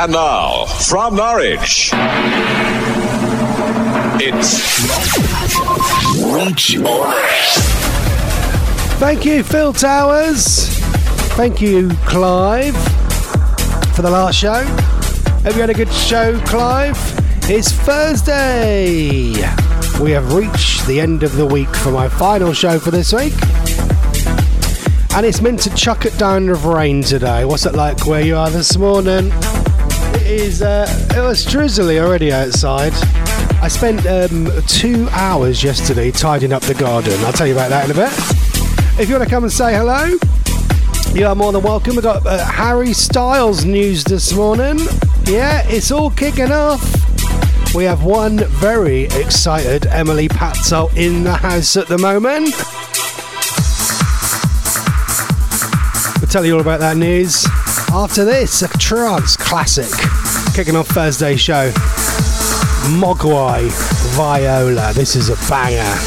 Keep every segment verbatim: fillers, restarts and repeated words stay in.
And now, from Norwich, it's Reach Orange. Thank you, Phil Towers. Thank you, Clive, for the last show. Hope you had a good show, Clive. It's Thursday. We have reached the end of the week for my final show for this week. And it's meant to chuck it down with rain today. What's it like where you are this morning? It is, uh, it was drizzly already outside. I spent um, two hours yesterday tidying up the garden. I'll tell you about that in a bit. If you want to come and say hello, you are more than welcome. We've got uh, Harry Styles news this morning. Yeah, it's all kicking off. We have one very excited Emily Patzel in the house at the moment. We'll tell you all about that news after this. A trance classic kicking off Thursday's show. Mogwai Viola. This is a banger.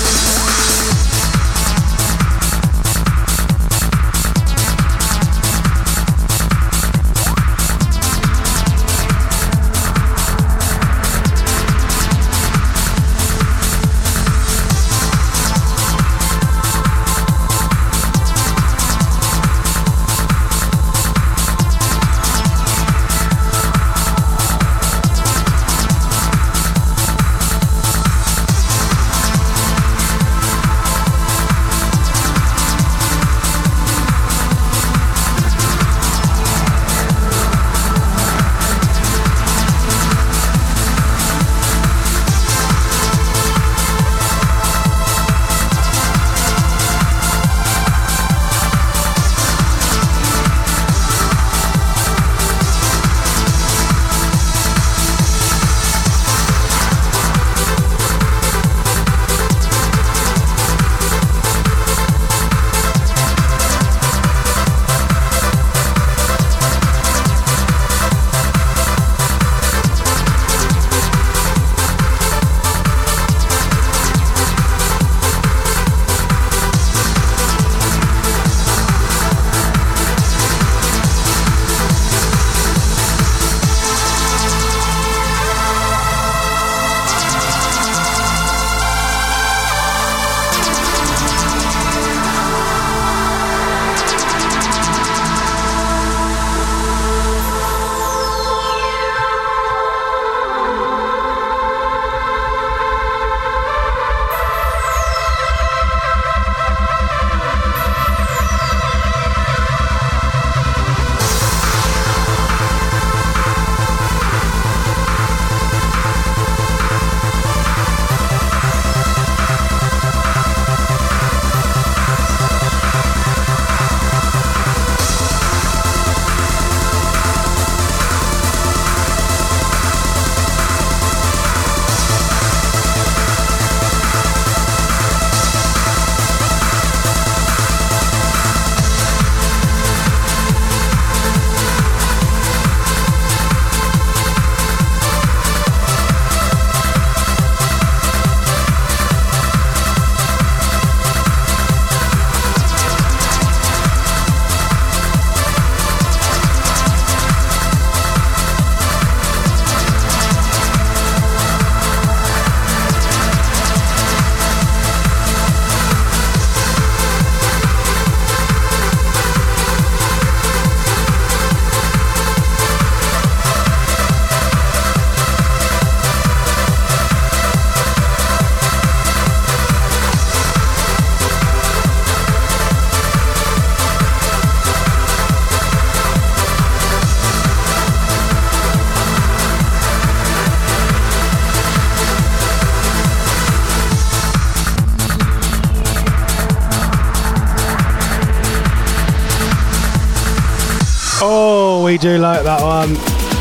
Oh, we do like that one.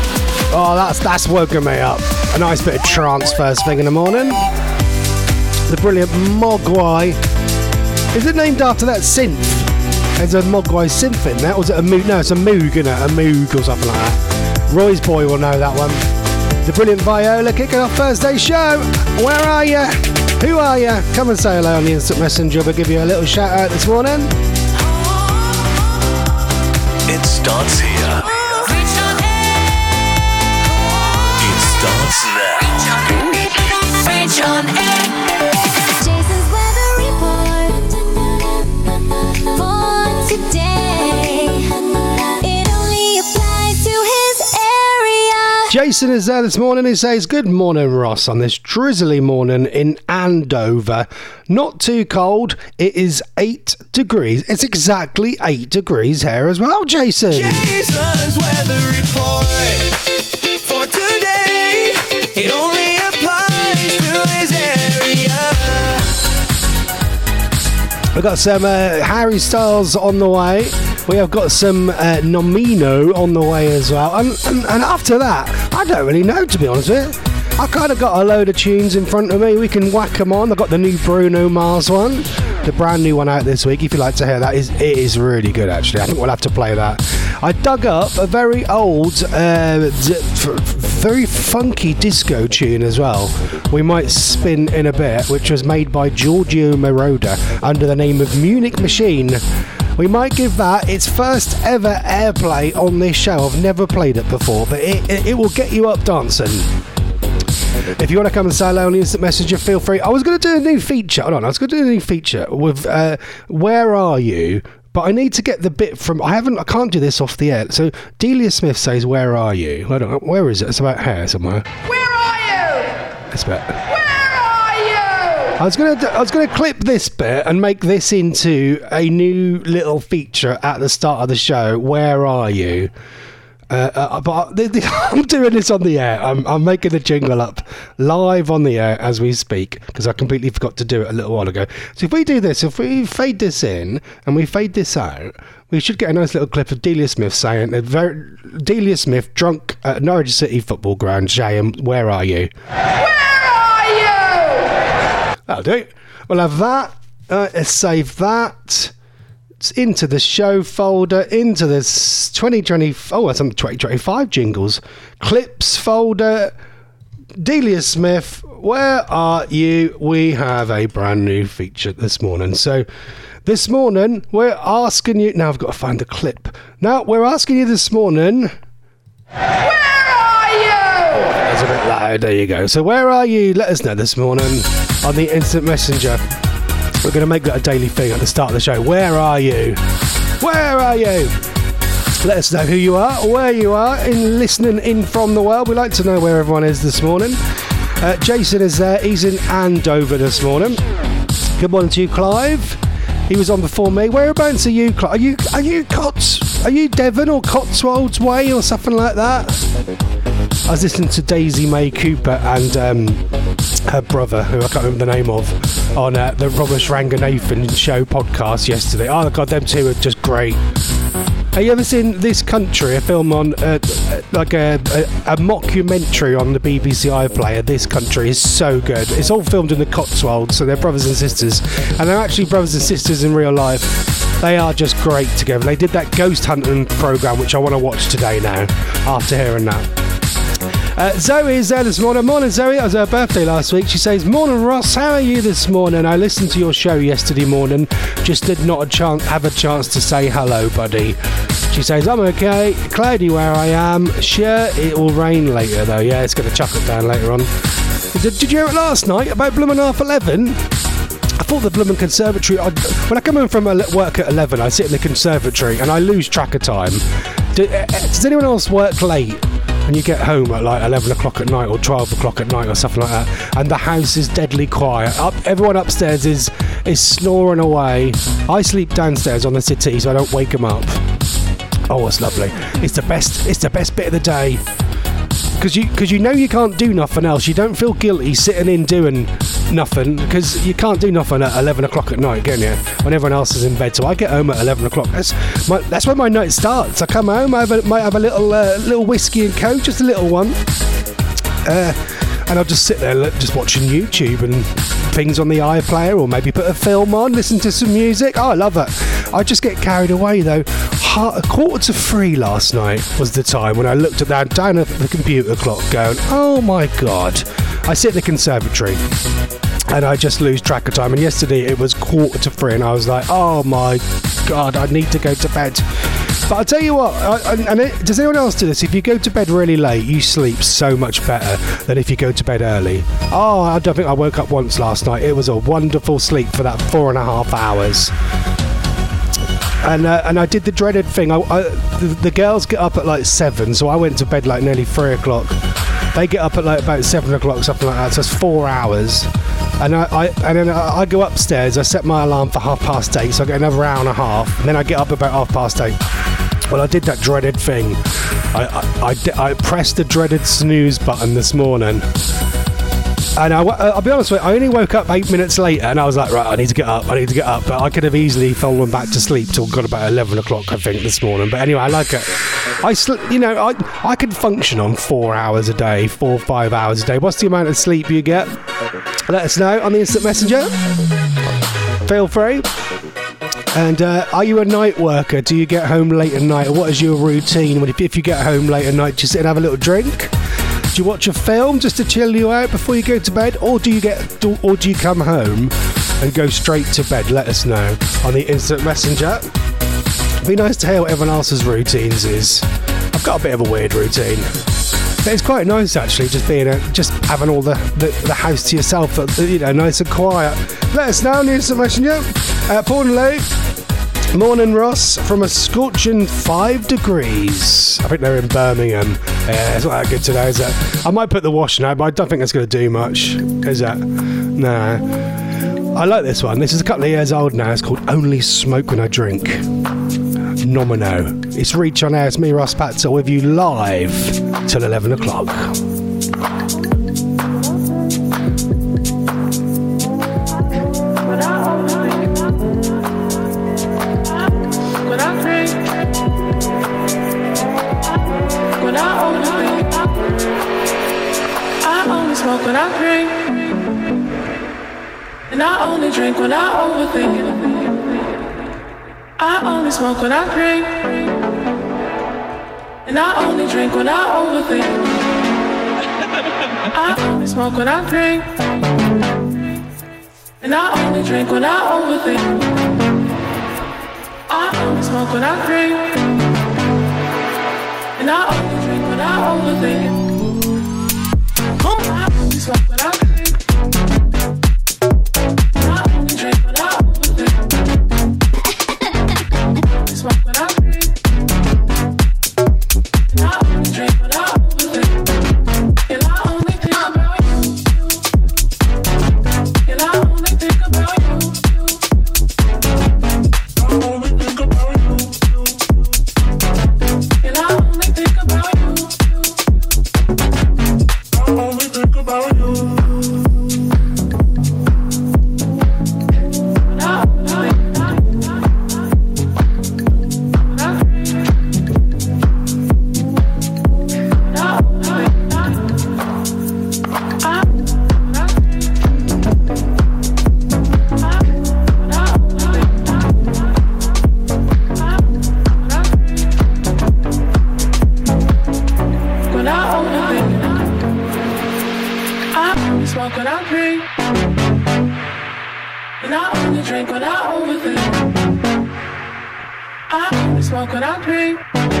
Oh, that's that's woken me up. A nice bit of trance first thing in the morning. The brilliant Mogwai. Is it named after that synth? There's a Mogwai synth in there. Or is it a Moog? No, it's a Moog, isn't it? A Moog or something like that. Roy's boy will know that one. The brilliant Viola kicking off Thursday's show. Where are you? Who are you? Come and say hello on the Instant Messenger. We'll give you a little shout out this morning. It starts here. Reach your hand. Rich on air. Jason's weather report for today. It only applies to his area. Jason is there this morning. He says, good morning, Ross, on this drizzly morning in Andover. Not too cold. It is eight degrees. It's exactly eight degrees here as well, Jason. Jason's weather report for today. It only applies to his area. We've got some uh, Harry Styles on the way. We have got some uh, Nomino on the way as well. And, and, and after that, I don't really know, to be honest with you. I kind of got a load of tunes in front of me. We can whack them on. I've got the new Bruno Mars one, the brand new one out this week. If you'd like to hear that, it is really good, actually. I think we'll have to play that. I dug up a very old, uh, d- f- very funky disco tune as well. We might spin in a bit, which was made by Giorgio Moroder under the name of Munich Machine. We might give that its first ever airplay on this show. I've never played it before, but it, it, it will get you up dancing. If you want to come and say hello on the Instant Messenger, feel free. I was going to do a new feature. Hold on, I was going to do a new feature with uh, Where Are You? But I need to get the bit from... I haven't... I can't do this off the air. So Delia Smith says, where are you? Hold on, where is it? It's about here somewhere. Where are you? It's about... Where are you? I was gonna, do, I was gonna clip this bit and make this into a new little feature at the start of the show. Where are you? Uh, uh, but the, the, I'm doing this on the air. I'm, I'm making the jingle up live on the air as we speak because I completely forgot to do it a little while ago. So if we do this, if we fade this in and we fade this out, we should get a nice little clip of Delia Smith saying, uh, very, Delia Smith drunk at Norwich City Football Ground saying, where are you? Where are you? That'll do. We'll have that. Uh, let's save that. Into the show folder, into this twenty twenty, oh, that's on twenty twenty-five jingles, clips folder, Delia Smith, where are you? We have a brand new feature this morning. So this morning, we're asking you, now I've got to find the clip. Now, we're asking you this morning, Where are you? that's a bit loud, there you go. So where are you? Let us know this morning on the Instant Messenger. We're going to make that a daily thing at the start of the show. Where are you? Where are you? Let us know who you are, where you are, in listening in from the world. We'd like to know where everyone is this morning. Uh, Jason is there. He's in Andover this morning. Good morning to you, Clive. He was on before me. Whereabouts are you, Clive? Are you, are you Cots? Are you Devon or Cotswolds Way or something like that? I was listening to Daisy May Cooper and um, her brother, who I can't remember the name of, on uh, the Ramesh Ranganathan show podcast yesterday. Oh, God, them two are just great. Have you ever seen This Country, a film on, uh, like a, a, a mockumentary on the B B C iPlayer? This Country is so good. It's all filmed in the Cotswolds, so they're brothers and sisters. And they're actually brothers and sisters in real life. They are just great together. They did that ghost hunting programme, which I want to watch today now, after hearing that. Uh, Zoe is there this morning. Morning, Zoe. It was her birthday last week. She says, morning, Ross. How are you this morning? I listened to your show yesterday morning. Just did not a chance, have a chance to say hello, buddy. She says, I'm okay. Cloudy where I am. Sure, it will rain later, though. Yeah, it's going to chuck it down later on. Did, did you hear it last night about blooming half eleven? I thought the blooming conservatory... I'd, when I come in from work at eleven, I sit in the conservatory and I lose track of time. Do, uh, does anyone else work late? And you get home at like eleven o'clock at night or twelve o'clock at night or something like that, and the house is deadly quiet. Up, everyone upstairs is is snoring away. I sleep downstairs on the settee so I don't wake them up. Oh, it's lovely. It's the best. It's the best bit of the day because you because you know you can't do nothing else. You don't feel guilty sitting in doing nothing because you can't do nothing at eleven o'clock at night, can you? When everyone else is in bed. So I get home at eleven o'clock. That's my, that's when my night starts. I come home. I have a, might have a little uh, little whiskey and coke, just a little one, uh, and I'll just sit there just watching YouTube and things on the iPlayer, or maybe put a film on, listen to some music. Oh, I love it. I just get carried away though. A quarter to three last night was the time when I looked at that down at the computer clock going, oh my God. I sit in the conservatory and I just lose track of time. And yesterday it was quarter to three and I was like, oh my God, I need to go to bed. But I'll tell you what, I, and it, does anyone else do this? If you go to bed really late, you sleep so much better than if you go to bed early. Oh, I don't think I woke up once last night. It was a wonderful sleep for that four and a half hours. And uh, and I did the dreaded thing. I, I, the, the girls get up at like seven, so I went to bed like nearly three o'clock. They get up at like about seven o'clock, something like that. So it's four hours. And I, I and then I, I go upstairs. I set my alarm for half past eight, so I get another hour and a half. And then I get up about half past eight. Well, I did that dreaded thing. I I, I, di- I pressed the dreaded snooze button this morning. And I, I'll be honest with you, I only woke up eight minutes later and I was like, right, I need to get up, I need to get up. But I could have easily fallen back to sleep till got about eleven o'clock, I think, this morning. But anyway, I like it. I, sl- you know, I I could function on four hours a day, four or five hours a day. What's the amount of sleep you get? Let us know on the Instant Messenger. Feel free. And uh, are you a night worker? Do you get home late at night? Or what is your routine? If, if you get home late at night, do you sit and have a little drink? Do you watch a film just to chill you out before you go to bed, or do you get, do, or do you come home and go straight to bed? Let us know on the Instant Messenger. It'd be nice to hear what everyone else's routines is. I've got a bit of a weird routine, but it's quite nice actually, just being a, just having all the, the, the house to yourself, you know, nice and quiet. Let us know on the Instant Messenger. Uh, Paul and Lou. Morning, Ross, from a scorching five degrees. I think they're in Birmingham. Yeah, it's not that good today, is it? I might put the wash now, but I don't think it's going to do much. Is it? No. I like this one. This is a couple of years old now. It's called Only Smoke When I Drink. Nomino. It's Reach on Air. It's me, Ross Patzel, with you live till eleven o'clock. Smoke when I drink, and I only drink when I overthink it. I only smoke when I drink, and I only drink when I overthink it. I only smoke when I drink, and I only drink when I overthink it. I only smoke when I drink, and I only drink when I overthink it. I only smoke when I drink, and I only drink when I overthink. I only smoke when I drink, and I only drink when I overthink. And I only think about you, and I only think about you. I only think about you, and I only think about you. Only think about you. Smoke when I drink, and I only drink when I overthink. I only smoke when I drink,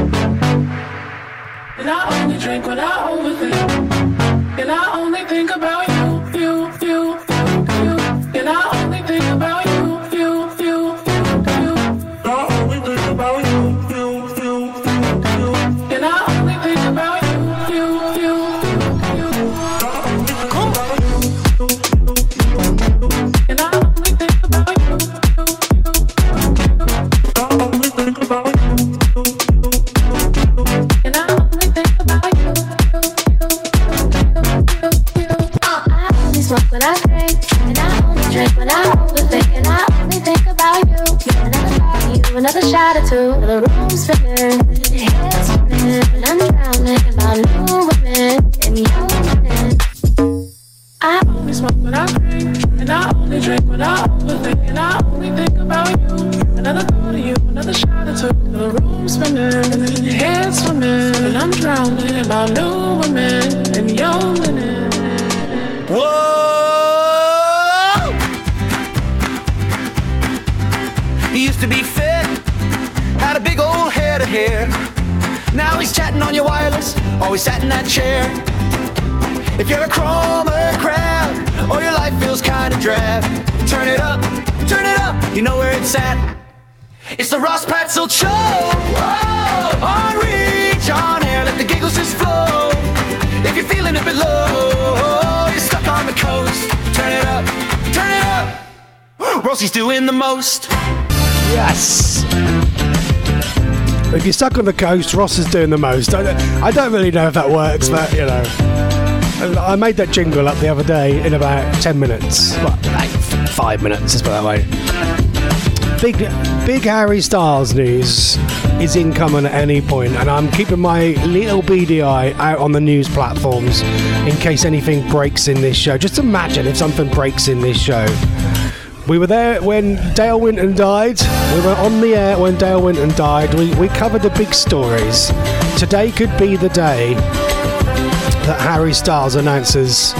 and I only drink when I overthink. And I only think about you, you, you, you, you. And I only think about you, you, you, you, you. I only think about you, you, you, you. And I only think about you, you, you, you. When I drink, and I only drink when I overthink, and I only think about you. Another shot of you, another shot or two. The room's spinning, the head's spinning, and I'm drowning about new women and young men. I only smoke when I drink, and I only drink when I overthink, and I only think about you. Another thought of you, another shot or two. The room's spinning, and the head's swimming, and I'm drowning about new women and young men. Whoa! He used to be fit, had a big old head of here. Now he's chatting on your wireless, always sat in that chair. If you're a chromer crowd, or your life feels kinda drab, turn it up, turn it up, you know where it's at. It's the Ross Patzel Show. Whoa! On Reach, on air, let the giggles just flow. If you're feeling a bit low, you're stuck on the coast, turn it up, turn it up. Rossi's doing the most. Yes. If you're stuck on the coast, Ross is doing the most. I don't, I don't really know if that works, but you know. I made that jingle up the other day in about ten minutes. Well, like five minutes, let's put it that way. Big, big Harry Styles news is incoming at any point, and I'm keeping my little beady eye out on the news platforms in case anything breaks in this show. Just imagine if something breaks in this show. We were there when Dale Winton died. We were on the air when Dale Winton died. We, we covered the big stories. Today could be the day that Harry Styles announces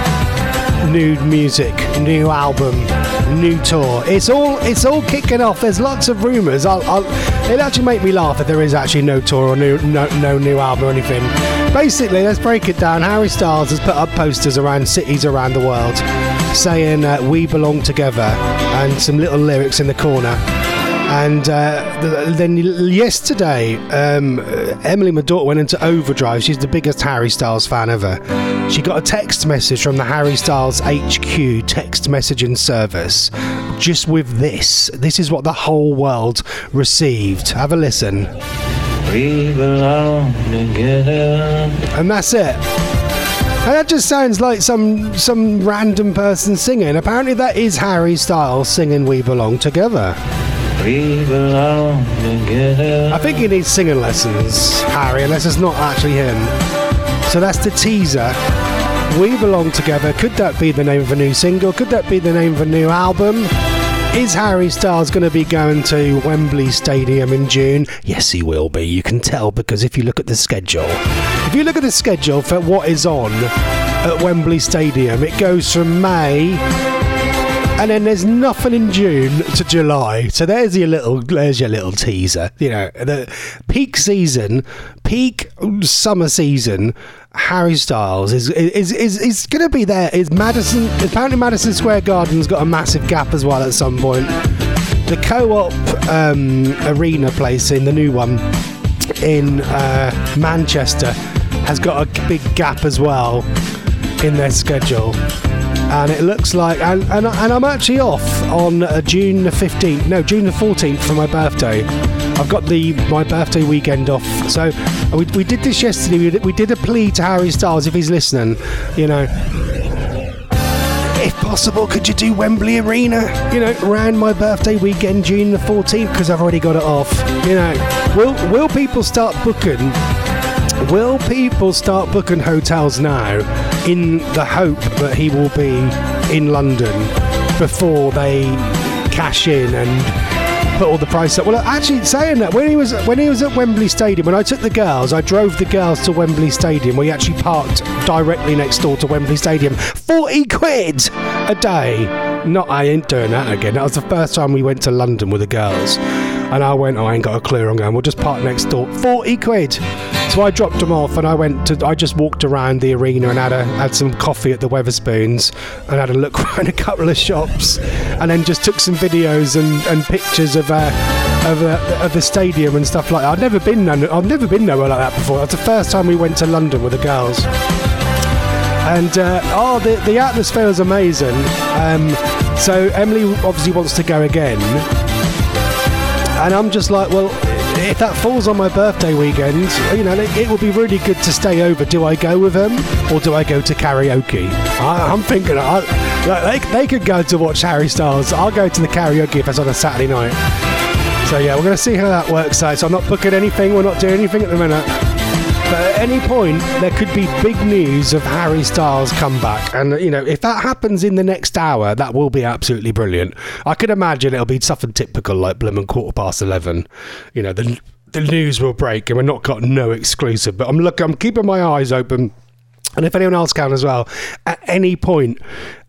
new music, new album, new tour. It's all it's all kicking off. There's lots of rumours. I'll, I'll, it'll actually make me laugh if there is actually no tour or new, no, no new album or anything. Basically, let's break it down. Harry Styles has put up posters around cities around the world saying uh, "We belong together" and some little lyrics in the corner. And uh, then yesterday, um, Emily, my daughter, went into overdrive. She's the biggest Harry Styles fan ever. She got a text message from the Harry Styles H Q text messaging service just with this. This is what the whole world received. Have a listen. We belong together. And that's it. And that just sounds like some some random person singing. Apparently that is Harry Styles singing "We Belong Together." We belong together. I think he needs singing lessons, Harry, unless it's not actually him. So that's the teaser. We belong together. Could that be the name of a new single? Could that be the name of a new album? Is Harry Styles going to be going to Wembley Stadium in June? Yes, he will be. You can tell because if you look at the schedule, if you look at the schedule for what is on at Wembley Stadium, it goes from May. And then there's nothing in June to July. So there's your little there's your little teaser. You know, the peak season, peak summer season, Harry Styles is is is, is going to be there. Is Madison apparently Madison Square Garden's got a massive gap as well at some point. The Co-op um, Arena place in the new one in uh, Manchester has got a big gap as well in their schedule. And it looks like, and, and, and I'm actually off on uh, June the fifteenth, no, June the fourteenth for my birthday. I've got the my birthday weekend off. So we, we did this yesterday. We did, we did a plea to Harry Styles, if he's listening, you know, if possible, could you do Wembley Arena, you know, around my birthday weekend, June the fourteenth, because I've already got it off. You know, will will people start booking? Will people start booking hotels now in the hope that he will be in London before they cash in and put all the price up? Well, actually, saying that, when he was when he was at Wembley Stadium, when I took the girls, I drove the girls to Wembley Stadium. We actually parked directly next door to Wembley Stadium. forty quid a day. Not, I ain't doing that again. That was the first time we went to London with the girls. And I went, oh, I ain't got a clue. I'm going, we'll just park next door. forty quid. So I dropped them off and I went to, I just walked around the arena and had a, had some coffee at the Wetherspoons and had a look around a couple of shops and then just took some videos and, and pictures of uh, of, uh, of the stadium and stuff like that. I've never been I've never been nowhere like that before. That's the first time we went to London with the girls. And uh, oh, the the atmosphere was amazing. Um, so Emily obviously wants to go again. And I'm just like, well, if that falls on my birthday weekend, you know, it, it would be really good to stay over. Do I go with them or do I go to karaoke? I, I'm thinking, I, like, they, they could go to watch Harry Styles. I'll go to the karaoke if it's on a Saturday night. So yeah, we're going to see how that works out. So I'm not booking anything. We're not doing anything at the minute. But at any point, there could be big news of Harry Styles' comeback. And, you know, if that happens in the next hour, that will be absolutely brilliant. I could imagine it'll be something typical like Bloomin' quarter past eleven. You know, the the news will break and we're not got no exclusive. But I'm look, I'm keeping my eyes open. And if anyone else can as well, at any point,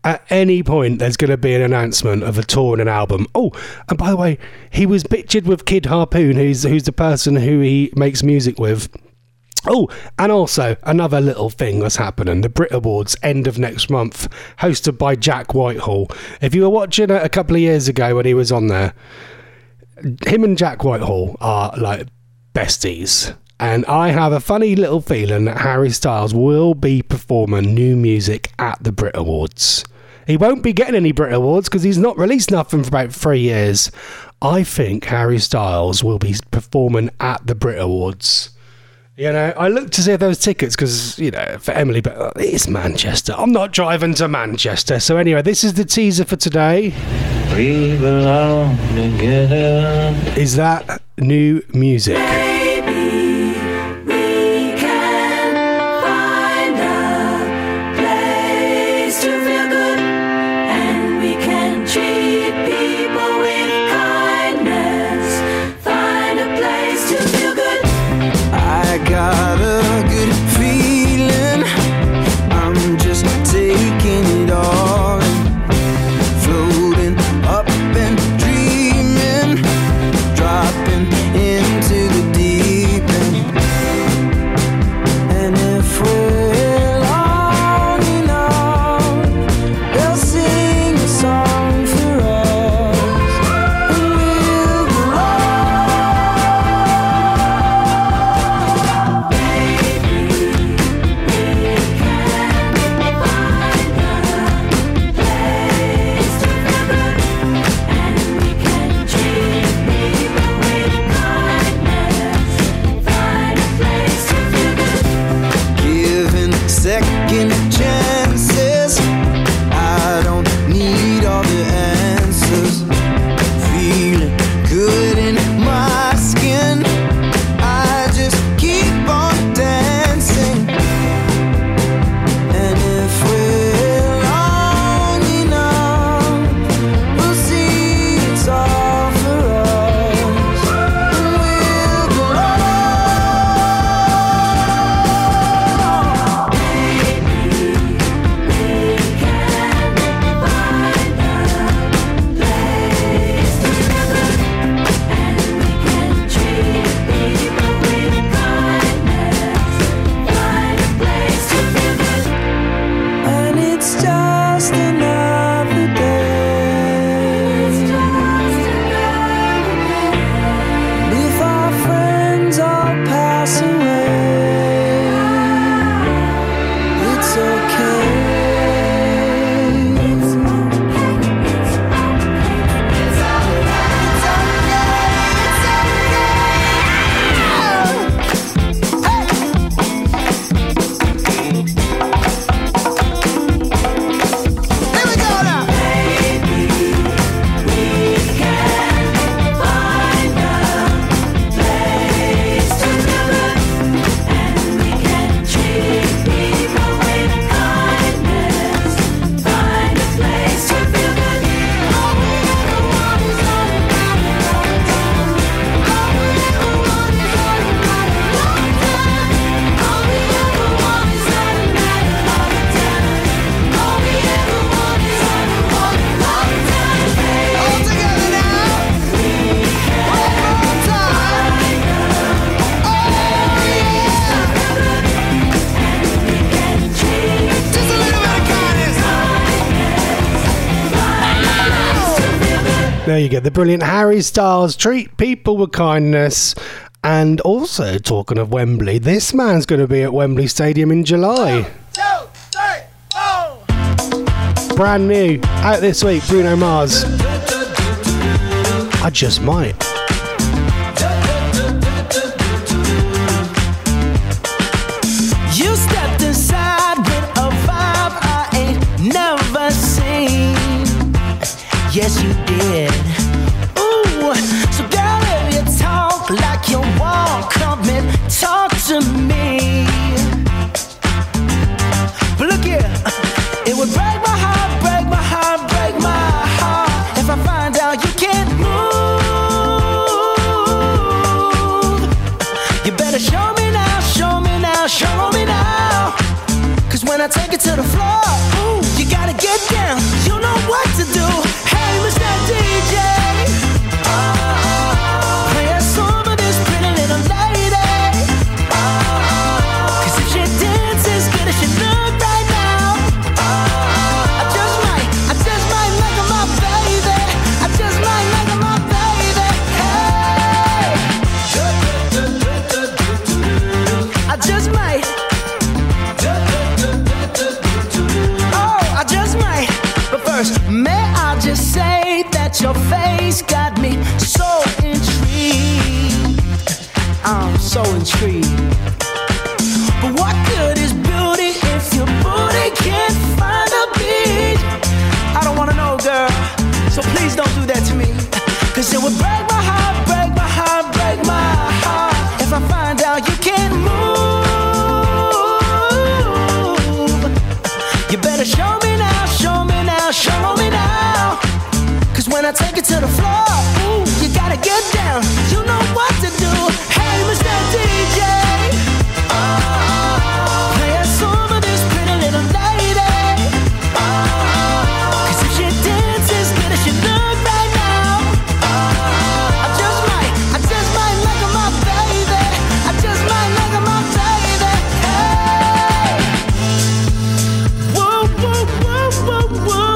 at any point there's going to be an announcement of a tour and an album. Oh, and by the way, he was pictured with Kid Harpoon, who's who's the person who he makes music with. Oh, and also another little thing that's happening. The Brit Awards, end of next month, hosted by Jack Whitehall. If you were watching it a couple of years ago when he was on there, him and Jack Whitehall are like besties. And I have a funny little feeling that Harry Styles will be performing new music at the Brit Awards. He won't be getting any Brit Awards because he's not released nothing for about three years. I think Harry Styles will be performing at the Brit Awards. You know, I looked to see if there was tickets because, you know, for Emily, but it's Manchester. I'm not driving to Manchester. So anyway, this is the teaser for today. We belong together. Is that new music? Got a good feeling. I'm just taking it all in, floating up and dreaming, dropping into the deep end. And if we're long enough, they'll sing a song for us, and we'll belong. Second chances, I don't need all the answers. Feeling good in my skin, I just keep on dancing. And if we're long enough, we'll see it's all for us, and we'll belong. And it's just another day. And if our friends all pass away, it's okay. Here we go now. All together now. One more time. Oh yeah. Just a little bit of kindness. There you go, the brilliant Harry Styles. Treat people with kindness. And also, talking of Wembley, this man's going to be at Wembley Stadium in July. Two, three, four. Brand new, out this week, Bruno Mars. I just might. You stepped inside with a vibe I ain't never seen. Yes, you did. Ooh, so girl, if you talk like you walk, come and talk to me. But look here, it would break my heart, break my heart, break my heart if I find out you can't move. You better show me now, show me now, show me now. Cause when I take it to the floor, ooh, you gotta get down, so intrigued. But what good is beauty if your booty can't find a beat? I don't wanna know, girl, so please don't do that to me. Cause it would break my heart, break my heart, break my heart if I find out you can't move. You better show me now, show me now, show me now. Cause when I take it to the floor, ooh, you gotta get down. You know what to do. Hey, Mister D J, oh, play a song for this pretty little lady. Oh, cause if she dances good as she look right now, I just might, I just might make her my baby. I just might make her my baby. Hey, whoa, whoa, whoa, whoa, whoa.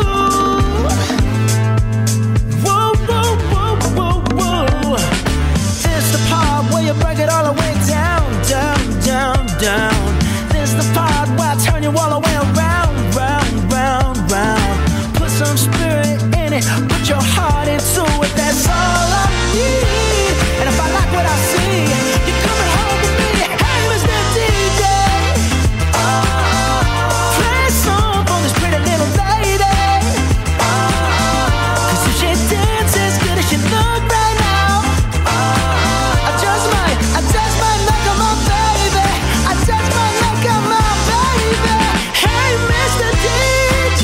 Break it all the way down, down, down, down. This the part where I turn you all the way around, round, round, round. Put some spirit in it, put your heart into it. That's all I need. And if I like what I see, you're coming home with me. Hey, Mister D J, oh, play a song for this pretty little lady. Oh, cause if she dances good as she look right now, I just might make her my baby. I just might make her my baby. Hey, Mister D J,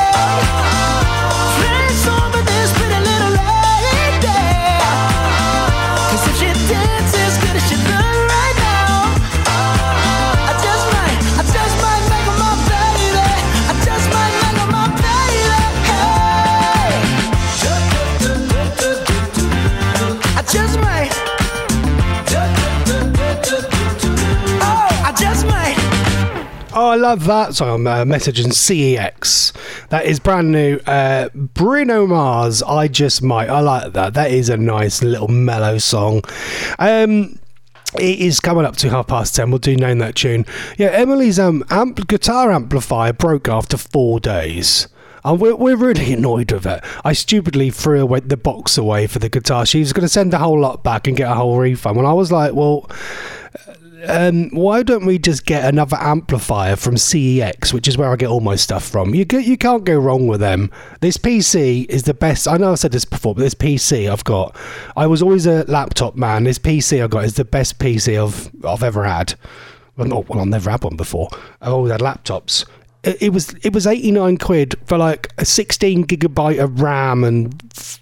play a song for this pretty little lady. Cause if she dances good as she look right now, I just might, I just might make her my baby. I just might make her my baby. Hey, I just might. Oh, I love that. Sorry, I'm uh, messaging C E X. That is brand new. Uh, Bruno Mars, I Just Might. I like that. That is a nice little mellow song. Um... It is coming up to half past ten. We'll do Name That Tune. Yeah, Emily's um amp- guitar amplifier broke after four days. And we're, we're really annoyed with it. I stupidly threw away the box away for the guitar. She was going to send the whole lot back and get a whole refund. When I was like, well, um, why don't we just get another amplifier from C E X, which is where I get all my stuff from. You get, you can't go wrong with them. This P C is the best. I know I've said this before, but this P C I've got, I was always a laptop man. This P C I've got is the best P C I've, I've ever had. Well, not, well, I've never had one before. I've always had laptops. It, it was it was eighty-nine quid for like a sixteen gigabyte of RAM and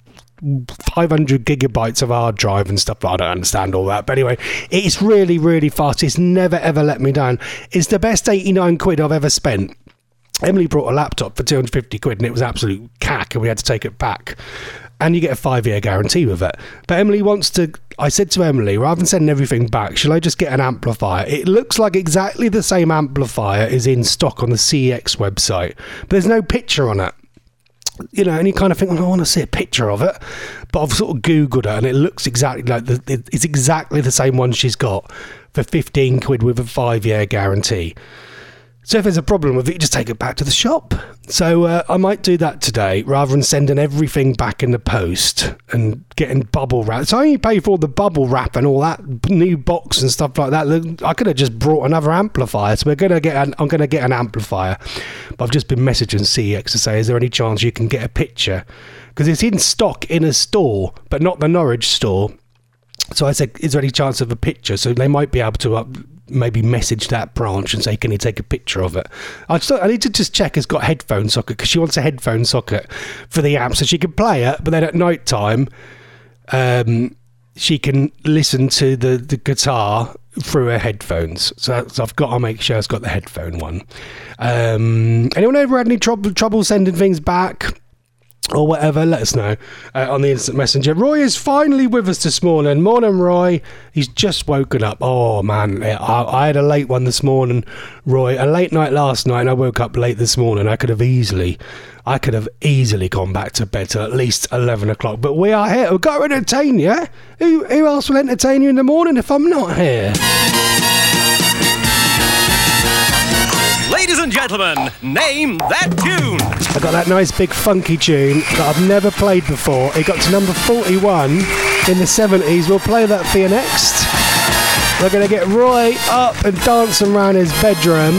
five hundred gigabytes of hard drive and stuff. I don't understand all that, but anyway, it's really really fast. It's never ever let me down. It's the best eighty-nine quid I've ever spent. Emily brought a laptop for two hundred fifty quid and it was absolute cack and we had to take it back, and you get a five year guarantee with it. But Emily wants to, I said to Emily, rather than sending everything back, shall I just get an amplifier? It looks like exactly the same amplifier is in stock on the C E X website, but there's no picture on it. You know, and you kind of think, well, I want to see a picture of it, but I've sort of Googled it and it looks exactly like the, it's exactly the same one she's got for fifteen quid with a five year guarantee. So if there's a problem with it, you just take it back to the shop. So uh, I might do that today, rather than sending everything back in the post and getting bubble wrap. So I only pay for all the bubble wrap and all that new box and stuff like that. I could have just brought another amplifier. So we're gonna get. An, I'm gonna get an amplifier. But I've just been messaging C E X to say, is there any chance you can get a picture? Because it's in stock in a store, but not the Norwich store. So I said, is there any chance of a picture? So they might be able to up. Maybe message that branch and say, can you take a picture of it? I, just, I need to just check it's got a headphone socket, because she wants a headphone socket for the amp so she can play it, but then at night time um, she can listen to the, the guitar through her headphones. So, so I've got to make sure it's got the headphone one. Um, anyone ever had any trouble, trouble sending things back? Or whatever, let us know uh, on the instant messenger. Roy is finally with us this morning. Morning, Roy. He's just woken up. Oh man, I, I had a late one this morning, Roy. A late night last night, and I woke up late this morning. I could have easily, I could have easily gone back to bed till at least eleven o'clock. But we are here. We've got to entertain you. Who, who else will entertain you in the morning if I'm not here? Ladies and gentlemen, name that tune. I got that nice big funky tune that I've never played before. It got to number forty-one in the seventies. We'll play that for you next. We're going to get Roy up and dancing around his bedroom.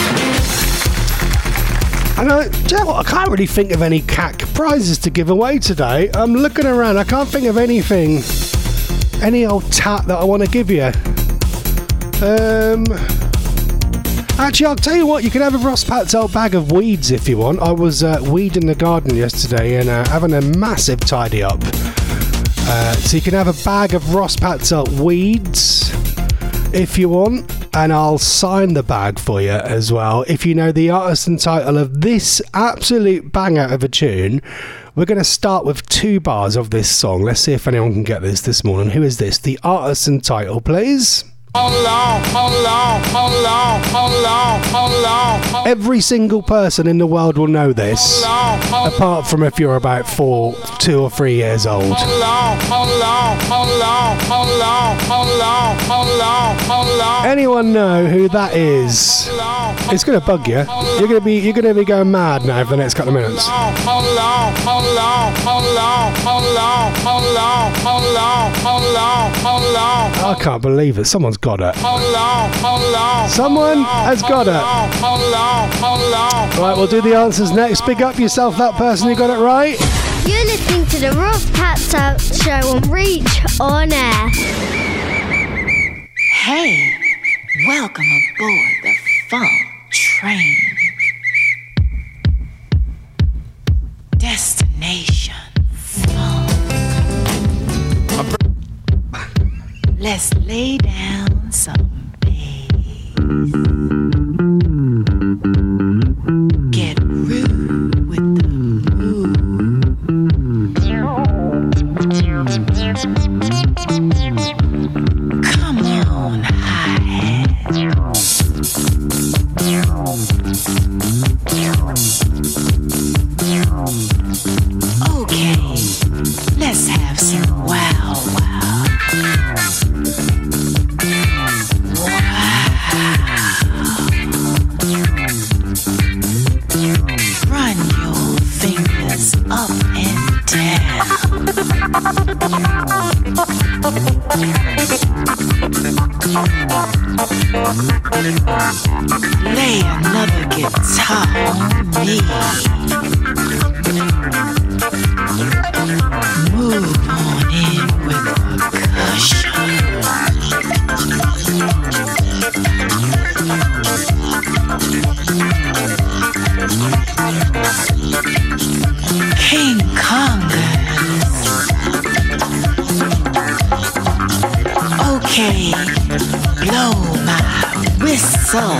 And I, do you know what? I can't really think of any C A C prizes to give away today. I'm looking around. I can't think of anything, any old tat that I want to give you. Um, actually, I'll tell you what. You can have a Ross Patzelt bag of weeds if you want. I was uh, weeding the garden yesterday and uh, having a massive tidy up. Uh, so you can have a bag of Ross Patzelt weeds if you want. And I'll sign the bag for you as well. If you know the artist and title of this absolute banger of a tune, we're going to start with two bars of this song. Let's see if anyone can get this this morning. Who is this? The artist and title, please. Hold on, hold on, hold on, hold on, hold on, hold on. Every single person in the world will know this, apart from if you're about four, two or three years old. Hold on, hold on, hold on, hold on, hold on, hold on, hold on. Anyone know who that is? It's gonna bug you. You're gonna be you're gonna be going mad now for the next couple of minutes. Hold on, hold on, hold on, hold on, hold on, hold on, hold on, hold on. I can't believe it. Someone's got it. Hold on, hold on. Someone has got it. Hold on, hold on. Right, we'll do the answers next. Big up yourself, that person who got it right. You're listening to the Ross Patzelt Show on Reach On Air. Hey, welcome aboard the Funk Train. Destination Funk. Let's lay down some bass. Get rude with the mood. Come on, hi-hat. Okay, let's have some wow wow. Run your fingers up and down. Lay another guitar on me. Move on in with percussion. King Kongers. Okay, blow my whistle.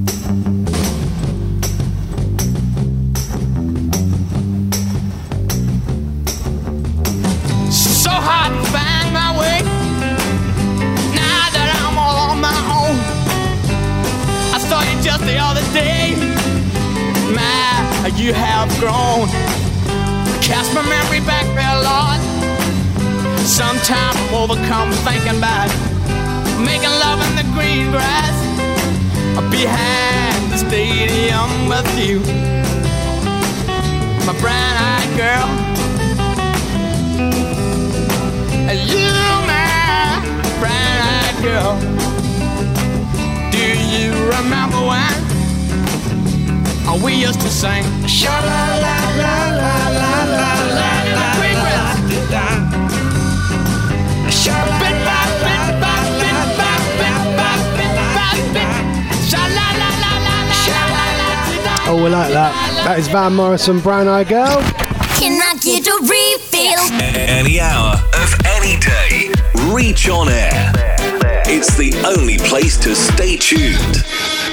So hard to find my way. Cast my memory back there, Lord. Sometimes I'm overcome thinking about making love in the green grass behind the stadium with you, my brown-eyed girl. You, my brown-eyed girl. Do you remember when we used to sing sha la la la la la la la la green grass? Sha la la la la la la. Oh, we like that. That is Van Morrison, Brown Eyed Girl. Can I get a refill? Any hour of any day, Reach on Air. It's the only place to stay tuned.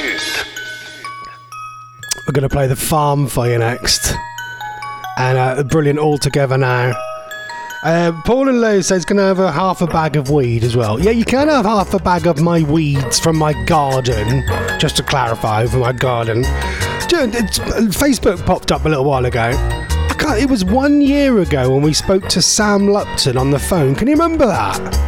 We're going to play The Farm for you next. And uh, brilliant All Together Now. Uh, Paul and Lou says, can I have a half a bag of weed as well? Yeah, you can have half a bag of my weeds from my garden. Just to clarify, from my garden. Dude, it's, Facebook popped up a little while ago. I can't, it was one year ago when we spoke to Sam Lupton on the phone. Can you remember that?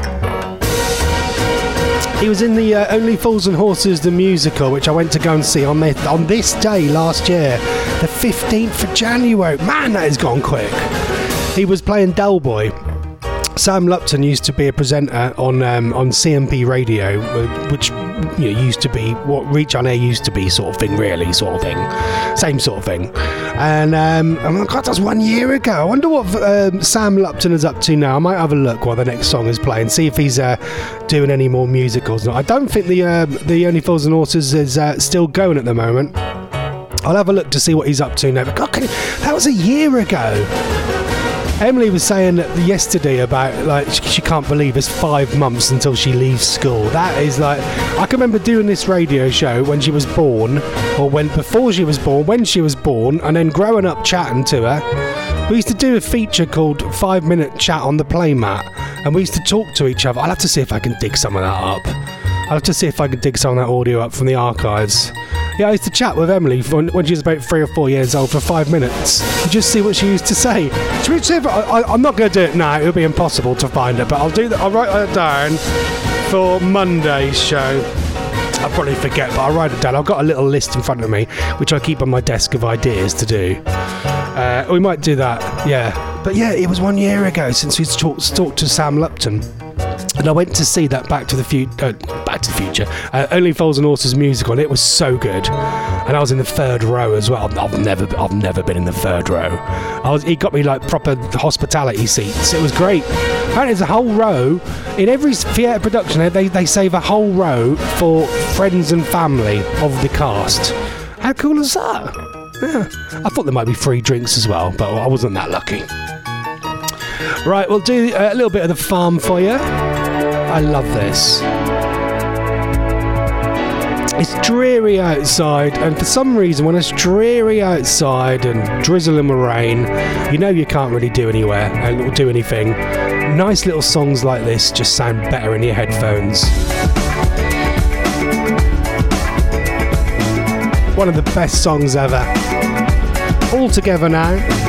He was in the uh, Only Fools and Horses, the musical, which I went to go and see on this, on this day last year, the fifteenth of January. Man, that has gone quick. He was playing Del Boy. Sam Lupton used to be a presenter on um, on C M P Radio, which you know, used to be what Reach on Air used to be, sort of thing, really, sort of thing, same sort of thing. And um, oh my God, that was one year ago. I wonder what um, Sam Lupton is up to now. I might have a look while the next song is playing, see if he's uh, doing any more musicals. I don't think the uh, the Only Fools and Horses is uh, still going at the moment. I'll have a look to see what he's up to now. But God, can you, that was a year ago. Emily was saying yesterday about, like, she can't believe it's five months until she leaves school. That is like, I can remember doing this radio show when she was born, or when before she was born, when she was born, and then growing up chatting to her. We used to do a feature called Five Minute Chat on the Playmat, and we used to talk to each other. I'll have to see if I can dig some of that up. I'll have to see if I can dig some of that audio up from the archives. Yeah, I used to chat with Emily when, when she was about three or four years old for five minutes to just see what she used to say. Should we see if I, I, I'm not going to do it now. It'll be impossible to find it, but I'll do that. I'll write that down for Monday's show. I'll probably forget, but I'll write it down. I've got a little list in front of me, which I keep on my desk of ideas to do. Uh, we might do that, yeah. But yeah, it was one year ago since we talked, talked to Sam Lupton. And I went to see that Back to the Future, uh, Back to the Future, uh, Only Fools and Horses musical, and it was so good. And I was in the third row as well. I've never, I've never been in the third row. I was, he got me like proper hospitality seats. It was great. Apparently, there's a whole row in every theatre production. They they save a whole row for friends and family of the cast. How cool is that? Yeah. I thought there might be free drinks as well, but I wasn't that lucky. Right, we'll do a little bit of The Farm for you. I love this. It's dreary outside, and for some reason when it's dreary outside and drizzling with rain, you know you can't really do anywhere and do anything. Nice little songs like this just sound better in your headphones. One of the best songs ever. All Together Now.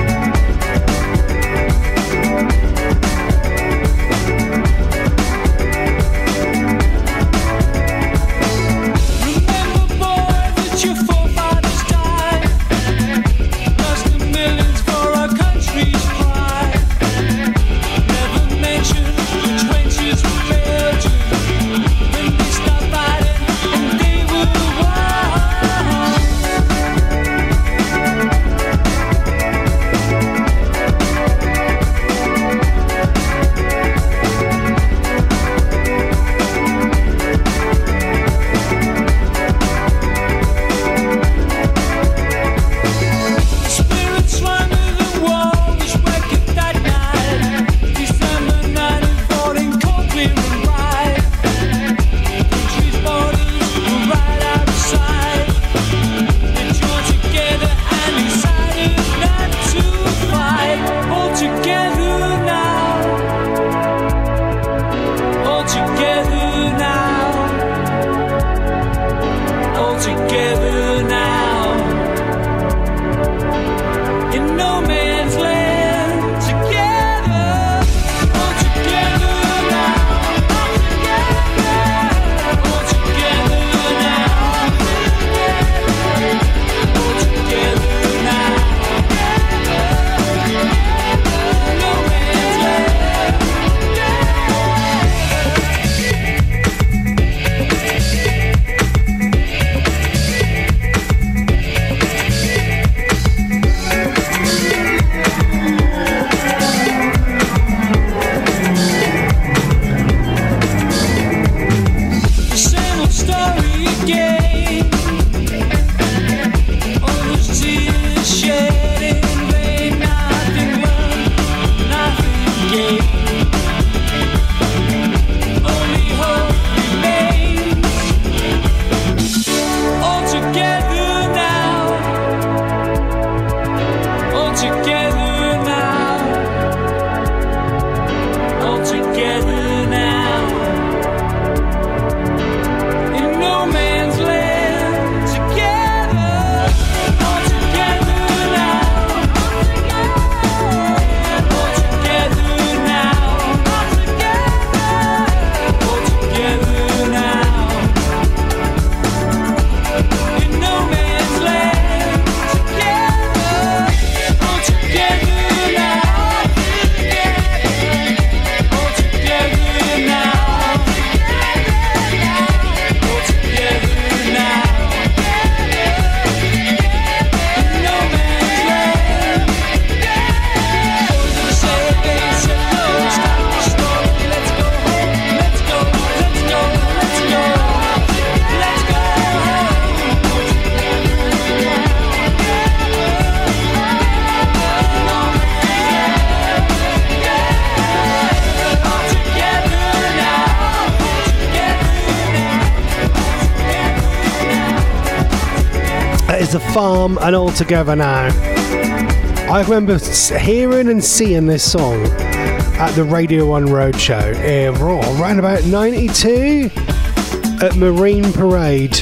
was The Farm and All Together Now. I remember hearing and seeing this song at the Radio one Roadshow in around about ninety-two at Marine Parade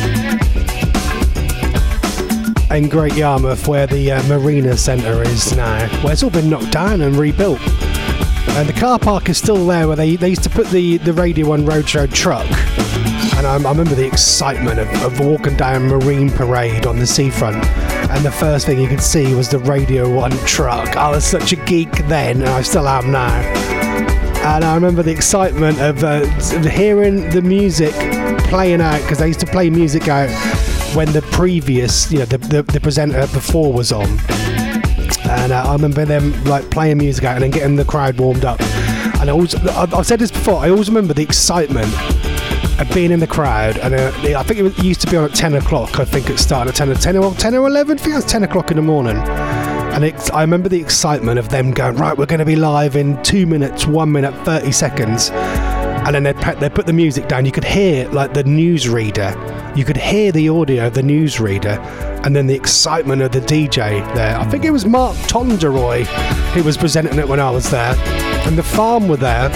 in Great Yarmouth, where the uh, Marina Centre is now, where it's all been knocked down and rebuilt. And the car park is still there, where they, they used to put the, the Radio one Roadshow truck. And I, I remember the excitement of, of walking down Marine Parade on the seafront, and the first thing you could see was the Radio one truck. I was such a geek then, and I still am now. And I remember the excitement of uh, hearing the music playing out, because they used to play music out when the previous, you know, the, the, the presenter before was on. And uh, I remember them like playing music out and then getting the crowd warmed up. And I always, I've said this before, I always remember the excitement of being in the crowd. And uh, I think it used to be on at ten o'clock. I think it started at ten, ten, or, ten or eleven. I think it was ten o'clock in the morning. And it, I remember the excitement of them going, right, we're going to be live in two minutes, one minute, thirty seconds. And then they'd, they'd put the music down. You could hear like the newsreader. You could hear the audio of the newsreader, and then the excitement of the D J there. I think it was Mark Tonderoy who was presenting it when I was there, and The Farm were there.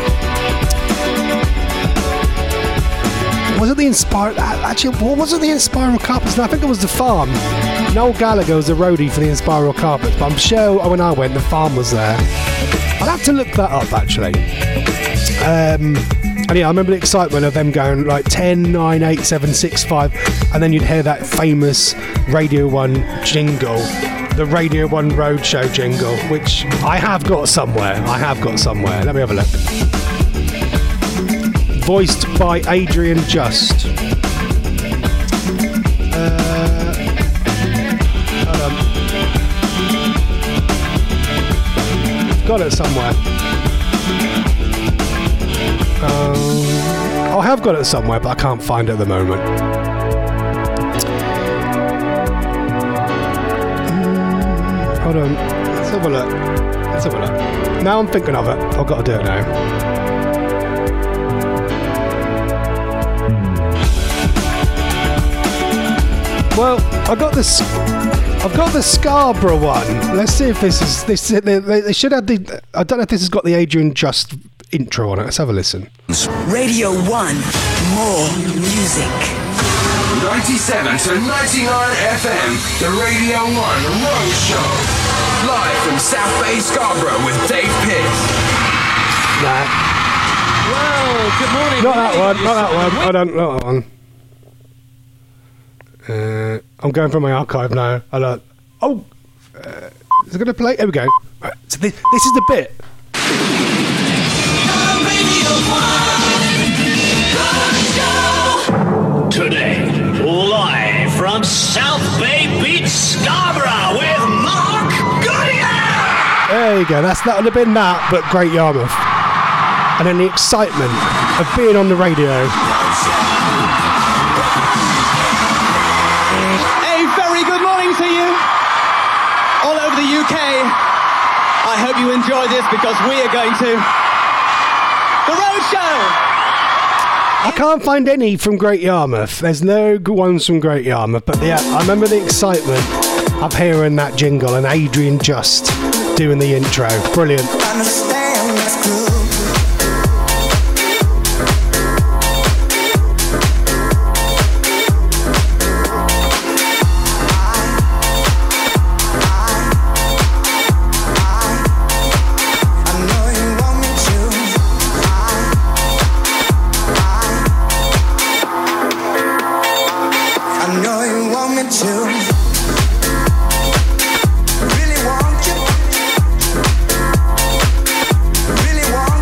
Was it the Inspire? Actually, what was it? The Inspiral Carpets? No, I think it was The Farm. Noel Gallagher was the roadie for the Inspiral Carpets, but I'm sure when I went, The Farm was there. I'll have to look that up actually. Um, and yeah, I remember the excitement of them going like ten, nine, eight, seven, six, five, and then you'd hear that famous Radio one jingle, the Radio one Roadshow jingle, which I have got somewhere. I have got somewhere. Let me have a look. Voiced by Adrian Just. Uh, hold on. Got it somewhere. Um, I have got it somewhere, but I can't find it at the moment. Um, hold on. Let's have a look. Let's have a look. Now I'm thinking of it. I've got to do it now. Well, I got this. I've got the Scarborough one. Let's see if this is this. They, they should have the. I don't know if this has got the Adrian Just intro on it. Let's have a listen. Radio one, more music. ninety-seven to ninety-nine F M, the Radio one Road Show. Live from South Bay, Scarborough with Dave Pierce. Nah. Well, good morning. Not that one. Not that one. I don't. Not that one. Uh, I'm going from my archive now. I like, oh, uh, is it going to play? Here we go. Right, so this, this is the bit. Today, live from South Bay Beach, Scarborough, with Mark Goodyear. There you go. That's that would have been that, but Great Yarmouth, and then the excitement of being on the radio. The U K. I hope you enjoy this because we are going to the Road Show. I can't find any from Great Yarmouth. There's no good ones from Great Yarmouth, but yeah, I remember the excitement of hearing that jingle and Adrian Just doing the intro. Brilliant. Understand that's cool. Really want you. Really want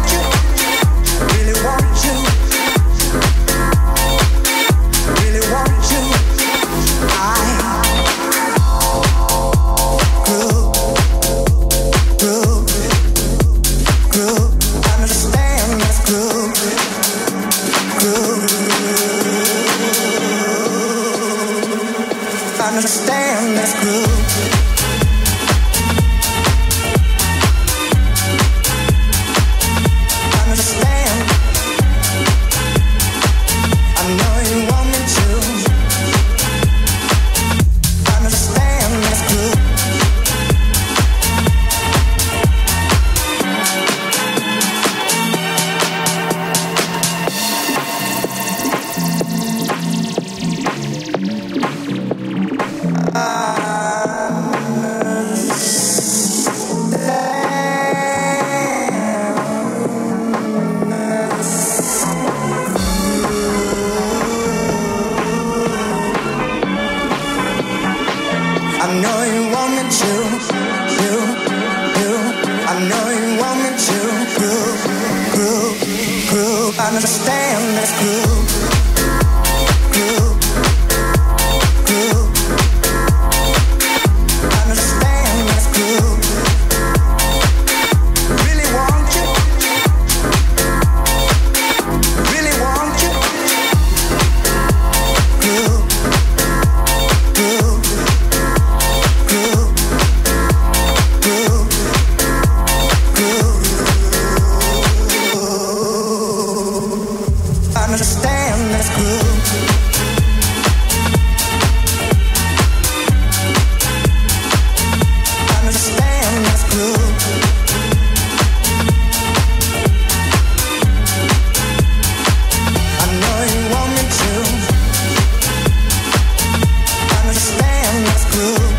Understand this groove, groove, groove. Understand this groove. Really want you, really want you. Groove, groove, groove, groove, groove. Understand this groove. Understand this groove. I know you want me to. Understand this groove.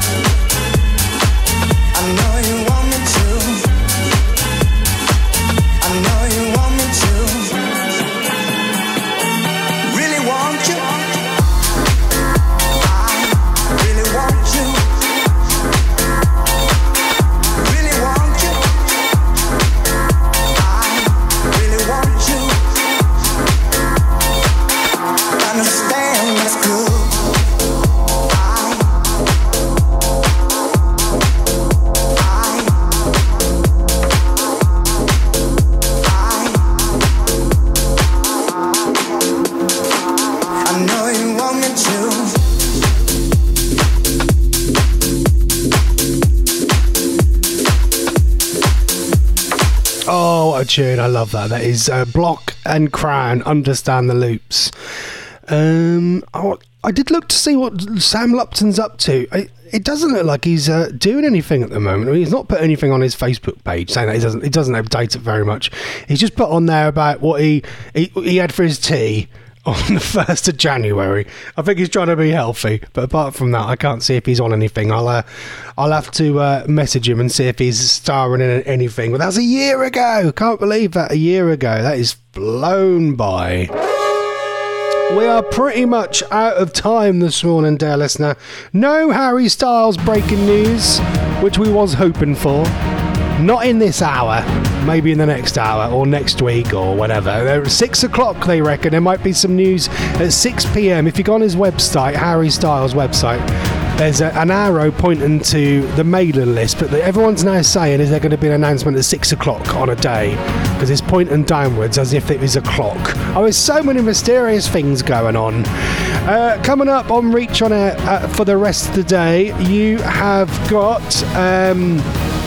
I know you want me to. I know you want me to. Really want you. I really want you. Really want you. I really want you. Understand this groove. I, I know you want me to. Oh, what a tune. I love that. That is uh, Block and Crown, Understand the Loops. Um, oh, I did look to see what Sam Lupton's up to. I, it doesn't look like he's uh, doing anything at the moment. I mean, he's not put anything on his Facebook page saying that he doesn't, he doesn't update it very much. He's just put on there about what he, he, he had for his tea on the first of January. I think he's trying to be healthy, but apart from that, I can't see if he's on anything. I'll uh, I'll have to uh, message him and see if he's starring in anything. But that's a year ago. Can't believe that, a year ago. That is blown by. We are pretty much out of time this morning, dear listener. No Harry Styles breaking news, which we was hoping for. Not in this hour, maybe in the next hour or next week or whatever. They're six o'clock, they reckon. There might be some news at six p.m. If you go on his website, Harry Styles' website, there's a, an arrow pointing to the mailing list. But the, everyone's now saying is there going to be an announcement at six o'clock on a day because it's pointing downwards as if it was a clock. Oh, there's so many mysterious things going on. Uh, coming up on Reach On Air uh, for the rest of the day, you have got... Um,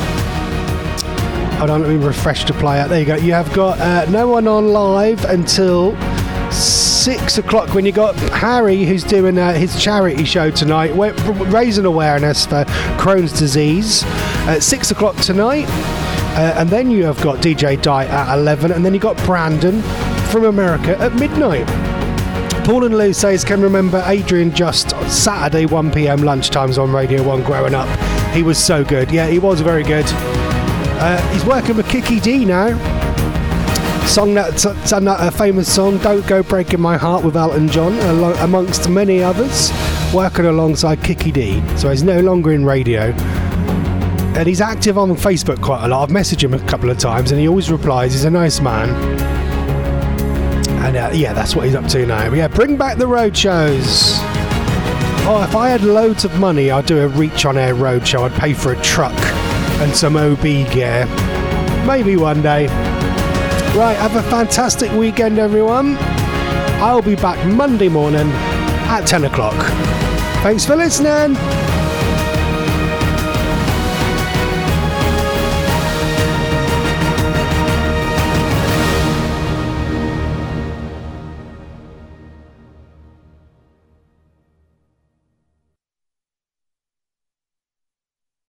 Hold on, let me refresh the player. There you go. You have got uh, no one on live until six o'clock when you got Harry, who's doing uh, his charity show tonight, raising awareness for Crohn's disease at six o'clock tonight. Uh, and then you have got D J Di at eleven, and then you got Brandon from America at midnight. Paul and Lou says, can remember Adrian Just Saturday one p.m. lunchtimes on Radio one growing up. He was so good. Yeah, he was very good. Uh, he's working with Kiki D now. Song that's done that a famous song, Don't Go Breaking My Heart with Elton John, al- amongst many others, working alongside Kiki D. So he's no longer in radio. And he's active on Facebook quite a lot. I've messaged him a couple of times and he always replies. He's a nice man. And uh, yeah, that's what he's up to now. But yeah, bring back the road shows. Oh, if I had loads of money, I'd do a Reach On Air road show. I'd pay for a truck and some O B gear. Maybe one day. Right, have a fantastic weekend, everyone. I'll be back Monday morning at ten o'clock. Thanks for listening.